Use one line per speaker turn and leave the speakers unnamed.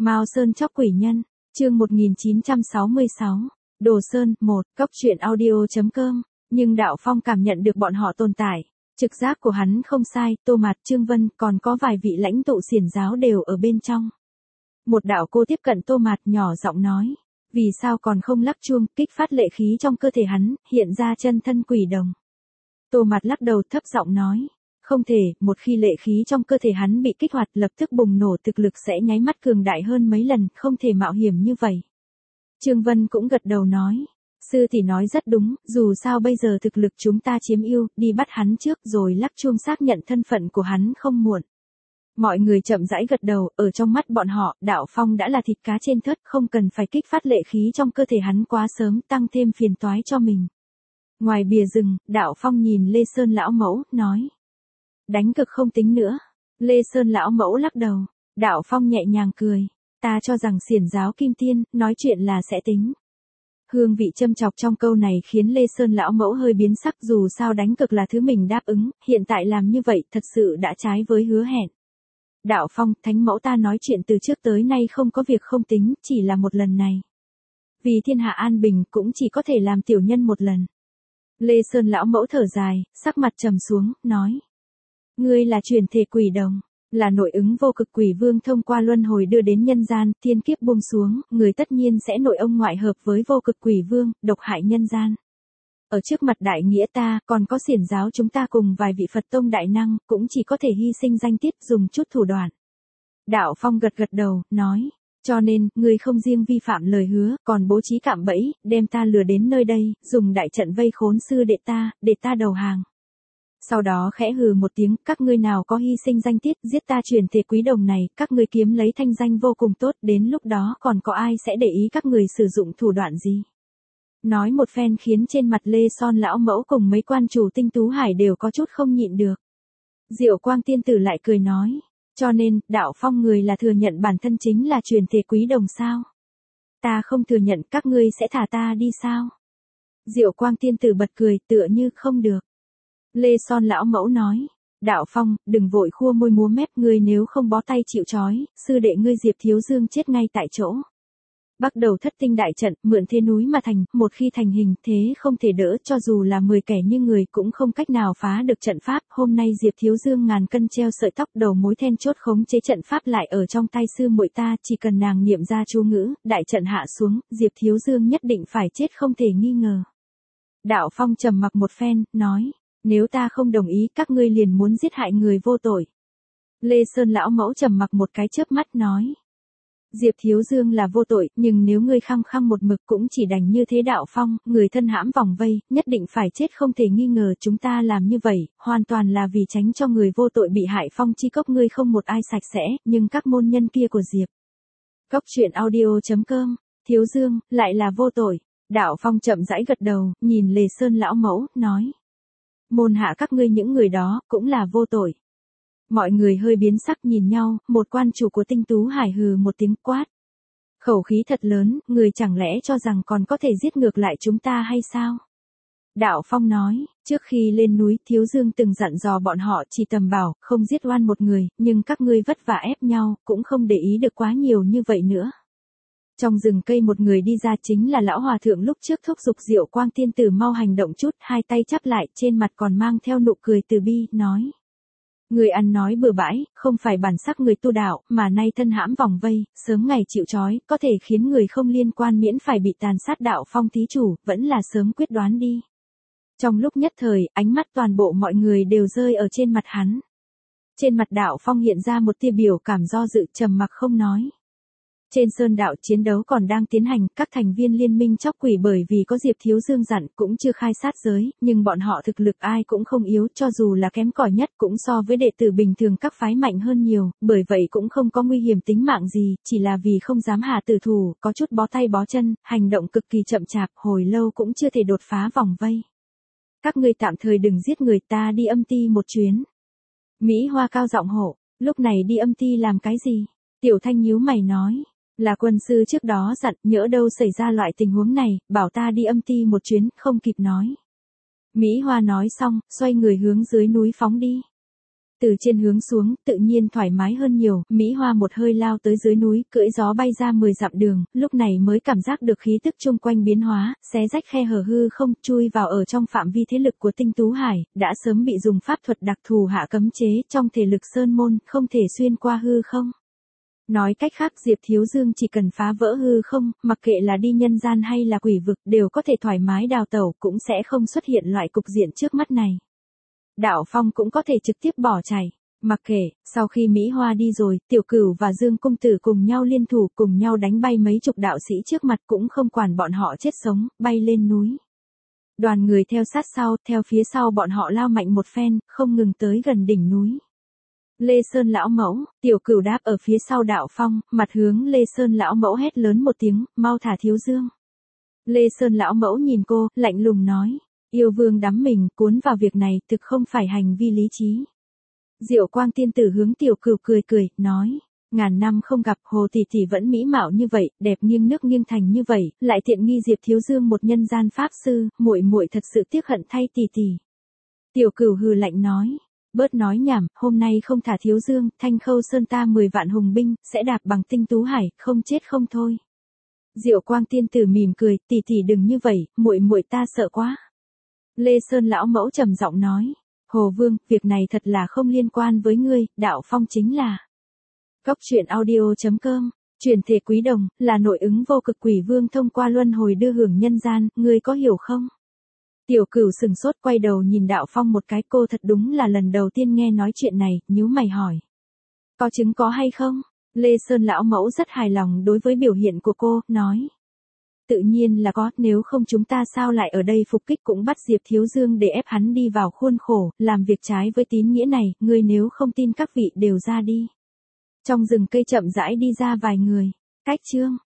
Mao Sơn chóc quỷ nhân, chương 1966, Đồ Sơn, 1, Cóc truyện audio.com, nhưng Đạo Phong cảm nhận được bọn họ tồn tại. Trực giác của hắn không sai, Tô Mạt, Trương Vân, còn có vài vị lãnh tụ xiển giáo đều ở bên trong. Một đạo cô tiếp cận Tô Mạt nhỏ giọng nói, vì sao còn không lắc chuông, kích phát lệ khí trong cơ thể hắn, hiện ra chân thân quỷ đồng. Tô Mạt lắc đầu thấp giọng nói, không thể, một khi lệ khí trong cơ thể hắn bị kích hoạt lập tức bùng nổ thực lực sẽ nháy mắt cường đại hơn mấy lần, không thể mạo hiểm như vậy. Trương Vân cũng gật đầu nói, sư tỷ nói rất đúng, dù sao bây giờ thực lực chúng ta chiếm ưu, đi bắt hắn trước rồi lắc chuông xác nhận thân phận của hắn không muộn. Mọi người chậm rãi gật đầu, ở trong mắt bọn họ, Đạo Phong đã là thịt cá trên thớt, không cần phải kích phát lệ khí trong cơ thể hắn quá sớm, tăng thêm phiền toái cho mình. Ngoài bìa rừng, Đạo Phong nhìn Lê Sơn lão mẫu, nói, đánh cực không tính nữa. Lê Sơn lão mẫu lắc đầu, Đạo Phong nhẹ nhàng cười, ta cho rằng xiển giáo kim tiên, nói chuyện là sẽ tính. Hương vị châm chọc trong câu này khiến Lê Sơn lão mẫu hơi biến sắc, dù sao đánh cực là thứ mình đáp ứng, hiện tại làm như vậy thật sự đã trái với hứa hẹn. Đạo Phong, thánh mẫu ta nói chuyện từ trước tới nay không có việc không tính, chỉ là một lần này. Vì thiên hạ an bình cũng chỉ có thể làm tiểu nhân một lần. Lê Sơn lão mẫu thở dài, sắc mặt trầm xuống, nói. Ngươi là truyền thể quỷ đồng, là nội ứng vô cực quỷ vương thông qua luân hồi đưa đến nhân gian, thiên kiếp buông xuống, người tất nhiên sẽ nội ông ngoại hợp với vô cực quỷ vương, độc hại nhân gian. Ở trước mặt đại nghĩa ta, còn có xiển giáo chúng ta cùng vài vị Phật tông đại năng, cũng chỉ có thể hy sinh danh tiết dùng chút thủ đoạn. Đạo Phong gật gật đầu, nói, cho nên, ngươi không riêng vi phạm lời hứa, còn bố trí cạm bẫy, đem ta lừa đến nơi đây, dùng đại trận vây khốn sư đệ ta, để ta đầu hàng. Sau đó khẽ hừ một tiếng, các ngươi nào có hy sinh danh tiết, giết ta truyền thể quý đồng này, các ngươi kiếm lấy thanh danh vô cùng tốt, đến lúc đó còn có ai sẽ để ý các người sử dụng thủ đoạn gì. Nói một phen khiến trên mặt Lê Son lão mẫu cùng mấy quan chủ Tinh Tú Hải đều có chút không nhịn được. Diệu Quang tiên tử lại cười nói, cho nên, Đạo Phong người là thừa nhận bản thân chính là truyền thể quý đồng sao? Ta không thừa nhận, các ngươi sẽ thả ta đi sao? Diệu Quang tiên tử bật cười, tựa như không được. Lê Son lão mẫu nói, Đạo Phong, đừng vội khua môi múa mép, ngươi nếu không bó tay chịu trói, sư đệ ngươi Diệp Thiếu Dương chết ngay tại chỗ. Bắt đầu thất tinh đại trận, mượn thế núi mà thành, một khi thành hình thế không thể đỡ, cho dù là 10 kẻ như người cũng không cách nào phá được trận pháp. Hôm nay Diệp Thiếu Dương ngàn cân treo sợi tóc, đầu mối then chốt khống chế trận pháp lại ở trong tay sư muội ta, chỉ cần nàng niệm ra chú ngữ, đại trận hạ xuống, Diệp Thiếu Dương nhất định phải chết không thể nghi ngờ. Đạo Phong trầm mặc một phen, nói, nếu ta không đồng ý các ngươi liền muốn giết hại người vô tội. Lê Sơn lão mẫu trầm mặc một cái chớp mắt nói, Diệp Thiếu Dương là vô tội, nhưng nếu ngươi khăng khăng một mực cũng chỉ đành như thế. Đạo Phong, người thân hãm vòng vây, nhất định phải chết không thể nghi ngờ. Chúng ta làm như vậy, hoàn toàn là vì tránh cho người vô tội bị hại. Phong chi cốc ngươi không một ai sạch sẽ, nhưng các môn nhân kia của Diệp Cóc truyện audio.com, Thiếu Dương, lại là vô tội. Đạo Phong chậm rãi gật đầu, nhìn Lê Sơn lão mẫu, nói, môn hạ các ngươi những người đó, cũng là vô tội. Mọi người hơi biến sắc nhìn nhau, một quan chủ của Tinh Tú Hải hừ một tiếng quát. Khẩu khí thật lớn, người chẳng lẽ cho rằng còn có thể giết ngược lại chúng ta hay sao? Đạo Phong nói, trước khi lên núi, Thiếu Dương từng dặn dò bọn họ chỉ tầm bảo, không giết oan một người, nhưng các ngươi vất vả ép nhau, cũng không để ý được quá nhiều như vậy nữa. Trong rừng cây một người đi ra chính là lão hòa thượng lúc trước thúc giục Diệu Quang tiên tử mau hành động chút, hai tay chắp lại, trên mặt còn mang theo nụ cười từ bi, nói. Người ăn nói bừa bãi, không phải bản sắc người tu đạo, mà nay thân hãm vòng vây, sớm ngày chịu trói, có thể khiến người không liên quan miễn phải bị tàn sát. Đạo Phong thí chủ, vẫn là sớm quyết đoán đi. Trong lúc nhất thời, ánh mắt toàn bộ mọi người đều rơi ở trên mặt hắn. Trên mặt Đạo Phong hiện ra một tia biểu cảm do dự, trầm mặc không nói. Trên sơn đạo chiến đấu còn đang tiến hành, các thành viên liên minh chóc quỷ bởi vì có Diệp Thiếu Dương dặn cũng chưa khai sát giới, nhưng bọn họ thực lực ai cũng không yếu, cho dù là kém cỏi nhất cũng so với đệ tử bình thường các phái mạnh hơn nhiều, bởi vậy cũng không có nguy hiểm tính mạng gì, chỉ là vì không dám hạ tử thủ, có chút bó tay bó chân, hành động cực kỳ chậm chạp, hồi lâu cũng chưa thể đột phá vòng vây. Các ngươi tạm thời đừng giết người, ta đi âm ty một chuyến. Mỹ Hoa cao giọng hộ, lúc này đi âm ty làm cái gì? Tiểu Thanh nhíu mày nói. Là quân sư trước đó dặn, nhỡ đâu xảy ra loại tình huống này, bảo ta đi âm ty một chuyến, không kịp nói. Mỹ Hoa nói xong, xoay người hướng dưới núi phóng đi. Từ trên hướng xuống, tự nhiên thoải mái hơn nhiều, Mỹ Hoa một hơi lao tới dưới núi, cưỡi gió bay ra 10 dặm đường, lúc này mới cảm giác được khí tức chung quanh biến hóa, xé rách khe hở hư không, chui vào ở trong phạm vi thế lực của Tinh Tú Hải, đã sớm bị dùng pháp thuật đặc thù hạ cấm chế, trong thể lực sơn môn, không thể xuyên qua hư không. Nói cách khác Diệp Thiếu Dương chỉ cần phá vỡ hư không, mặc kệ là đi nhân gian hay là quỷ vực, đều có thể thoải mái đào tẩu, cũng sẽ không xuất hiện loại cục diện trước mắt này. Đạo Phong cũng có thể trực tiếp bỏ chạy. Mặc kệ, sau khi Mỹ Hoa đi rồi, Tiểu Cửu và Dương Công Tử cùng nhau liên thủ, cùng nhau đánh bay mấy chục đạo sĩ trước mặt, cũng không quản bọn họ chết sống, bay lên núi. Đoàn người theo sát sau, theo phía sau bọn họ lao mạnh một phen, không ngừng tới gần đỉnh núi. Lê Sơn lão mẫu, Tiểu Cửu đáp ở phía sau Đạo Phong, mặt hướng Lê Sơn lão mẫu hét lớn một tiếng, mau thả Thiếu Dương. Lê Sơn lão mẫu nhìn cô, lạnh lùng nói, yêu vương đắm mình, cuốn vào việc này, thực không phải hành vi lý trí. Diệu Quang tiên tử hướng Tiểu Cửu cười cười, nói, ngàn năm không gặp, Hồ tỷ tỷ vẫn mỹ mạo như vậy, đẹp nghiêng nước nghiêng thành như vậy, lại tiện nghi Diệp Thiếu Dương một nhân gian pháp sư, muội muội thật sự tiếc hận thay tỷ tỷ. Tiểu Cửu hừ lạnh nói, bớt nói nhảm, hôm nay không thả Thiếu Dương, Thanh Khâu Sơn ta 10 vạn hùng binh, sẽ đạp bằng Tinh Tú Hải, không chết không thôi. Diệu Quang tiên tử mỉm cười, tỷ tỷ đừng như vậy, muội muội ta sợ quá. Lê Sơn lão mẫu trầm giọng nói, Hồ Vương, việc này thật là không liên quan với ngươi, Đạo Phong chính là. Góc truyện audio.com, truyền thể quý đồng, là nội ứng vô cực quỷ vương thông qua luân hồi đưa hưởng nhân gian, ngươi có hiểu không? Tiểu Cửu sừng sốt quay đầu nhìn Đạo Phong một cái, cô thật đúng là lần đầu tiên nghe nói chuyện này, nhíu mày hỏi. Có chứng có hay không? Lê Sơn lão mẫu rất hài lòng đối với biểu hiện của cô, nói. Tự nhiên là có, nếu không chúng ta sao lại ở đây phục kích cũng bắt Diệp Thiếu Dương để ép hắn đi vào khuôn khổ, làm việc trái với tín nghĩa này, ngươi nếu không tin các vị đều ra đi. Trong rừng cây chậm rãi đi ra vài người, cách chương.